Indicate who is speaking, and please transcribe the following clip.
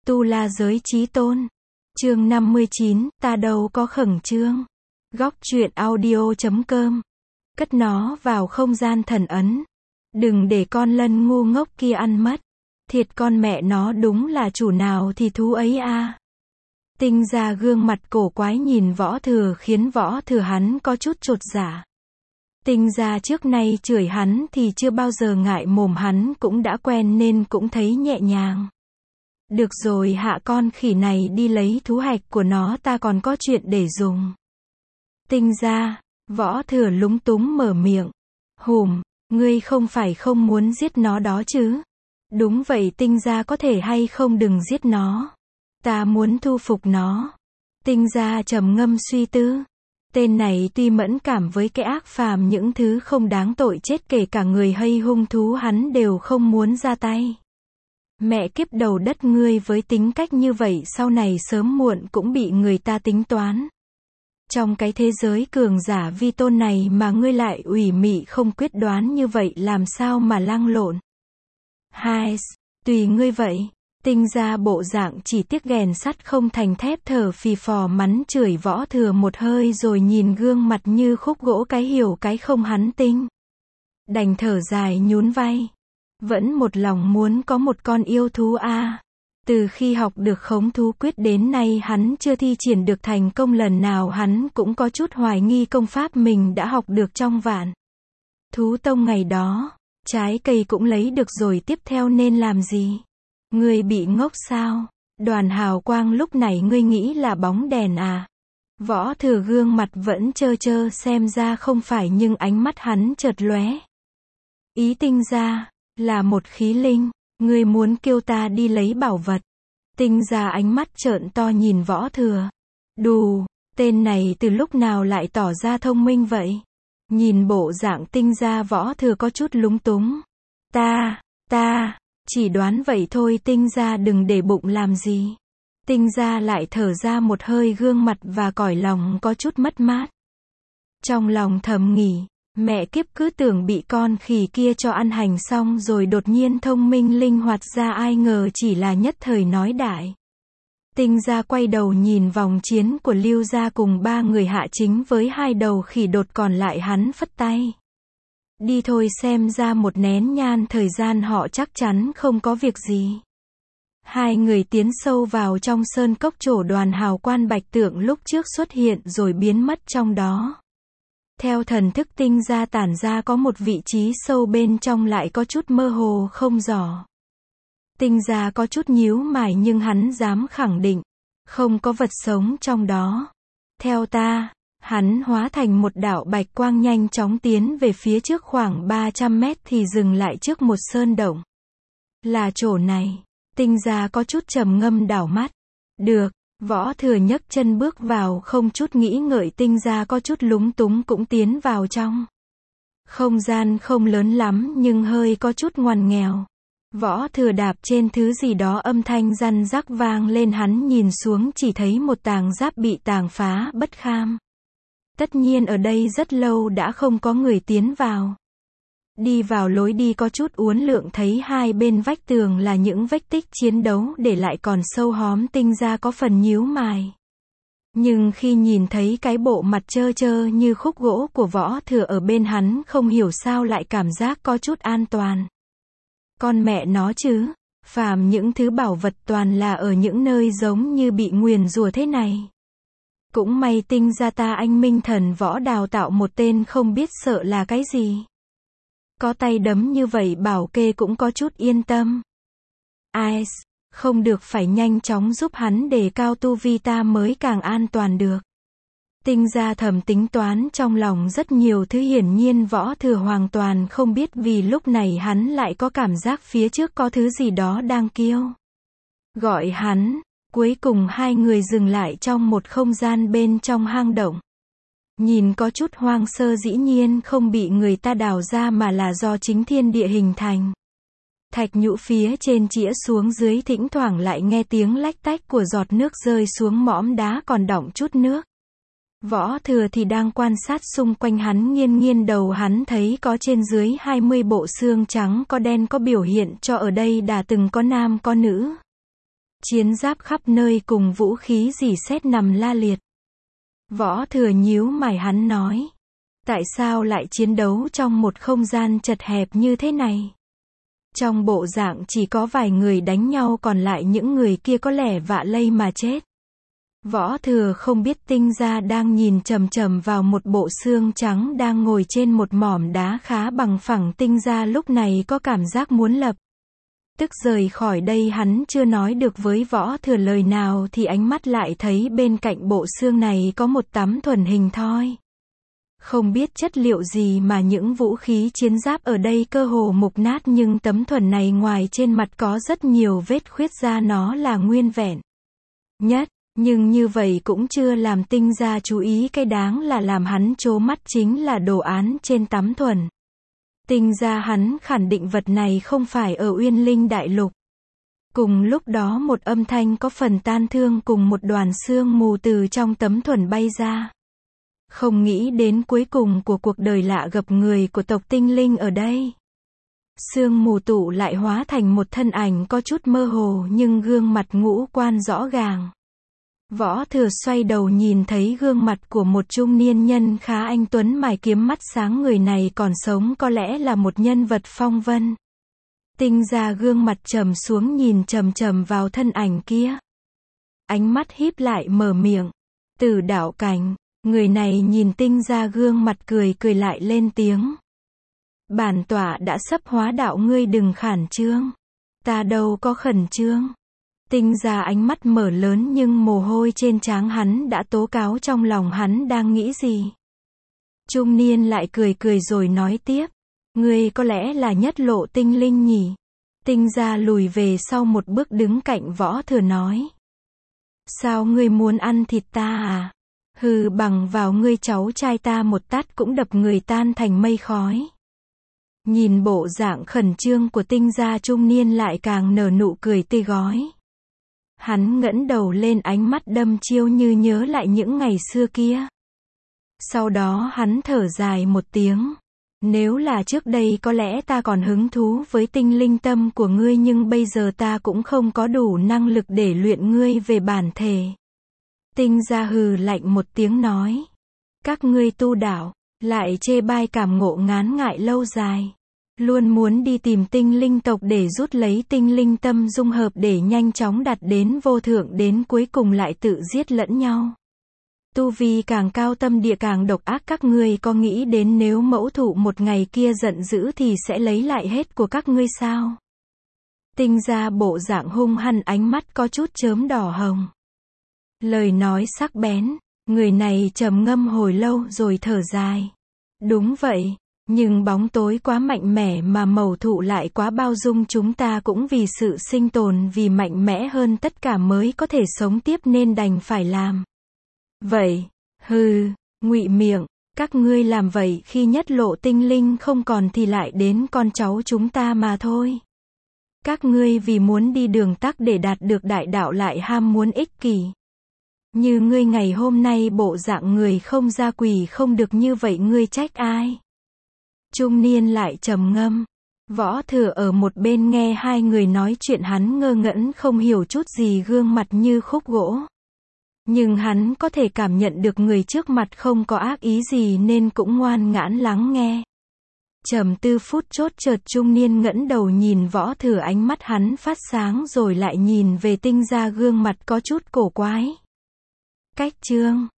Speaker 1: Tu La Giới Chí Tôn. Chương 59, ta đâu có khẩn trương. Góc truyện audio.com. Cất nó vào không gian thần ấn. Đừng để con lân ngu ngốc kia ăn mất. Thiệt con mẹ nó đúng là chủ nào thì thú ấy a. Tinh ra gương mặt cổ quái nhìn Võ Thừa khiến Võ Thừa hắn có chút chột dạ. Tinh ra trước nay chửi hắn thì chưa bao giờ ngại mồm, hắn cũng đã quen nên cũng thấy nhẹ nhàng. Được rồi, hạ con khỉ này đi lấy thú hạch của nó, ta còn có chuyện để dùng. Tinh ra, Võ Thừa lúng túng mở miệng. Ngươi không phải không muốn giết nó đó chứ? Đúng vậy, Tinh ra có thể hay không đừng giết nó. Ta muốn thu phục nó. Tinh ra trầm ngâm suy tư. Tên này tuy mẫn cảm với cái ác phàm, những thứ không đáng tội chết kể cả người hay hung thú hắn đều không muốn ra tay. Mẹ kiếp đầu đất, ngươi với tính cách như vậy sau này sớm muộn cũng bị người ta tính toán. Trong cái thế giới cường giả vi tôn này mà ngươi lại ủy mị không quyết đoán như vậy, làm sao mà lăng lộn. Tùy ngươi vậy. Tinh ra bộ dạng chỉ tiếc rèn sắt không thành thép, thở phì phò mắng chửi Võ Thừa một hơi rồi nhìn gương mặt như khúc gỗ cái hiểu cái không hắn Tinh. Đành thở dài nhún vai. Vẫn một lòng muốn có một con yêu thú a. Từ khi học được khống thú quyết đến nay hắn chưa thi triển được thành công lần nào, hắn cũng có chút hoài nghi công pháp mình đã học được trong Vạn Thú Tông ngày đó. Trái cây cũng lấy được rồi, tiếp theo nên làm gì? Ngươi bị ngốc sao? Đoàn hào quang lúc này ngươi nghĩ là bóng đèn à? Võ Thừa gương mặt vẫn trơ trơ, xem ra không phải, nhưng ánh mắt hắn chợt lóe. Ý Tinh ra là một khí linh, ngươi muốn kêu ta đi lấy bảo vật? Tinh ra ánh mắt trợn to nhìn Võ Thừa. Đù, tên này từ lúc nào lại tỏ ra thông minh vậy? Nhìn bộ dạng Tinh ra, Võ Thừa có chút lúng túng. Ta chỉ đoán vậy thôi. Tinh ra đừng để bụng làm gì. Tinh ra lại thở ra một hơi, gương mặt và cõi lòng có chút mất mát. Trong lòng thầm nghĩ, mẹ kiếp, cứ tưởng bị con khỉ kia cho ăn hành xong rồi đột nhiên thông minh linh hoạt ra, ai ngờ chỉ là nhất thời nói đại. Tinh ra quay đầu nhìn vòng chiến của Lưu gia cùng ba người hạ chính với hai đầu khỉ đột còn lại, hắn phất tay. Đi thôi, xem ra một nén nhang thời gian họ chắc chắn không có việc gì. Hai người tiến sâu vào trong sơn cốc, chỗ đoàn hào quan bạch tượng lúc trước xuất hiện rồi biến mất trong đó. Theo thần thức Tinh ra tản ra, có một vị trí sâu bên trong lại có chút mơ hồ không rõ. Tinh ra có chút nhíu mày nhưng hắn dám khẳng định, không có vật sống trong đó. Theo ta. Hắn hóa thành một đạo bạch quang nhanh chóng tiến về phía trước khoảng 300 mét thì dừng lại trước một sơn động. Là chỗ này. Tinh ra có chút trầm ngâm đảo mắt. Được. Võ Thừa nhấc chân bước vào không chút nghĩ ngợi. Tinh ra có chút lúng túng cũng tiến vào trong. Không gian không lớn lắm nhưng hơi có chút ngoằn nghèo. Võ Thừa đạp trên thứ gì đó, âm thanh răn rắc vang lên, hắn nhìn xuống chỉ thấy một tàng giáp bị tàng phá bất kham. Tất nhiên ở đây rất lâu đã không có người tiến vào. Đi vào lối đi có chút uốn lượn, thấy hai bên vách tường là những vết tích chiến đấu để lại còn sâu hóm. Tinh ra có phần nhíu mày. Nhưng khi nhìn thấy cái bộ mặt trơ trơ như khúc gỗ của Võ Thừa ở bên hắn, không hiểu sao lại cảm giác có chút an toàn. Con mẹ nó chứ, phàm những thứ bảo vật toàn là ở những nơi giống như bị nguyền rủa thế này. Cũng may Tinh ra ta anh minh thần võ đào tạo một tên không biết sợ là cái gì. Có tay đấm như vậy bảo kê cũng có chút yên tâm. Không được, phải nhanh chóng giúp hắn đề cao tu vi, ta mới càng an toàn được. Tinh ra thầm tính toán trong lòng rất nhiều thứ, hiển nhiên Võ Thừa hoàn toàn không biết, vì lúc này hắn lại có cảm giác phía trước có thứ gì đó đang kêu gọi hắn. Cuối cùng hai người dừng lại trong một không gian bên trong hang động. Nhìn có chút hoang sơ, dĩ nhiên không bị người ta đào ra mà là do chính thiên địa hình thành. Thạch nhũ phía trên chĩa xuống dưới, thỉnh thoảng lại nghe tiếng lách tách của giọt nước rơi xuống mỏm đá còn đọng chút nước. Võ Thừa thì đang quan sát xung quanh hắn, nghiêng đầu, hắn thấy có trên dưới 20 bộ xương trắng có đen, có biểu hiện cho ở đây đã từng có nam có nữ. Chiến giáp khắp nơi cùng vũ khí rỉ sét nằm la liệt. Võ Thừa nhíu mày, hắn nói. Tại sao lại chiến đấu trong một không gian chật hẹp như thế này? Trong bộ dạng chỉ có vài người đánh nhau, còn lại những người kia có lẽ vạ lây mà chết. Võ Thừa không biết Tinh Gia đang nhìn chằm chằm vào một bộ xương trắng đang ngồi trên một mỏm đá khá bằng phẳng. Tinh Gia lúc này có cảm giác muốn lập tức rời khỏi đây. Hắn chưa nói được với Võ Thừa lời nào thì ánh mắt lại thấy bên cạnh bộ xương này có một tấm thuần hình thoi. Không biết chất liệu gì mà những vũ khí chiến giáp ở đây cơ hồ mục nát, nhưng tấm thuần này ngoài trên mặt có rất nhiều vết khuyết ra nó là nguyên vẹn nhất. Nhưng như vậy cũng chưa làm Tinh Gia chú ý, cái đáng là làm hắn trố mắt chính là đồ án trên tấm thuần. Tinh Gia hắn khẳng định vật này không phải ở Uyên Linh Đại Lục. Cùng lúc đó một âm thanh có phần tan thương cùng một đoàn sương mù từ trong tấm thuần bay ra. Không nghĩ đến cuối cùng của cuộc đời lạ gặp người của tộc tinh linh ở đây. Sương mù tụ lại hóa thành một thân ảnh có chút mơ hồ nhưng gương mặt ngũ quan rõ ràng. Võ Thừa xoay đầu nhìn thấy gương mặt của một trung niên nhân khá anh tuấn, mày kiếm mắt sáng. Người này còn sống, có lẽ là một nhân vật phong vân. Tinh Gia gương mặt trầm xuống nhìn chằm chằm vào thân ảnh kia. Ánh mắt híp lại mở miệng. Tử đạo cảnh. Người này nhìn Tinh Gia gương mặt cười cười lại lên tiếng. Bản tọa đã sắp hóa đạo, ngươi đừng khẩn trương. Ta đâu có khẩn trương. Tinh Gia ánh mắt mở lớn nhưng mồ hôi trên trán hắn đã tố cáo trong lòng hắn đang nghĩ gì. Trung niên lại cười cười rồi nói tiếp. Ngươi có lẽ là Nhất Lộ tinh linh nhỉ? Tinh Gia lùi về sau một bước đứng cạnh Võ Thừa nói. Sao ngươi muốn ăn thịt ta à? Hừ, bằng vào ngươi cháu trai ta một tát cũng đập người tan thành mây khói. Nhìn bộ dạng khẩn trương của Tinh Gia, trung niên lại càng nở nụ cười tươi gói. Hắn ngẩng đầu lên, ánh mắt đăm chiêu như nhớ lại những ngày xưa kia. Sau đó hắn thở dài một tiếng. Nếu là trước đây có lẽ ta còn hứng thú với tinh linh tâm của ngươi, nhưng bây giờ ta cũng không có đủ năng lực để luyện ngươi về bản thể. Tinh Gia hừ lạnh một tiếng nói. Các ngươi tu đạo, lại chê bai cảm ngộ ngán ngại lâu dài. Luôn muốn đi tìm tinh linh tộc để rút lấy tinh linh tâm dung hợp để nhanh chóng đạt đến vô thượng, đến cuối cùng lại tự giết lẫn nhau. Tu vi càng cao tâm địa càng độc ác. Các ngươi có nghĩ đến nếu mẫu thụ một ngày kia giận dữ thì sẽ lấy lại hết của các ngươi sao? Tinh Gia bộ dạng hung hăng, ánh mắt có chút chớm đỏ hồng. Lời nói sắc bén. Người này trầm ngâm hồi lâu rồi thở dài. Đúng vậy. Nhưng bóng tối quá mạnh mẽ mà mẫu thụ lại quá bao dung, chúng ta cũng vì sự sinh tồn, vì mạnh mẽ hơn tất cả mới có thể sống tiếp nên đành phải làm vậy. Hừ, ngụy miệng. Các ngươi làm vậy khi Nhất Lộ tinh linh không còn thì lại đến con cháu chúng ta mà thôi. Các ngươi vì muốn đi đường tắt để đạt được đại đạo lại ham muốn ích kỷ. Như ngươi ngày hôm nay bộ dạng người không ra quỷ không được như vậy, ngươi trách ai? Trung niên lại trầm ngâm. Võ Thừa ở một bên nghe hai người nói chuyện, hắn ngơ ngẩn không hiểu chút gì, gương mặt như khúc gỗ. Nhưng hắn có thể cảm nhận được người trước mặt không có ác ý gì nên cũng ngoan ngoãn lắng nghe. Trầm tư phút chốc chợt trung niên ngẩng đầu nhìn Võ Thừa, ánh mắt hắn phát sáng rồi lại nhìn về Tinh Gia, gương mặt có chút cổ quái. Cách chương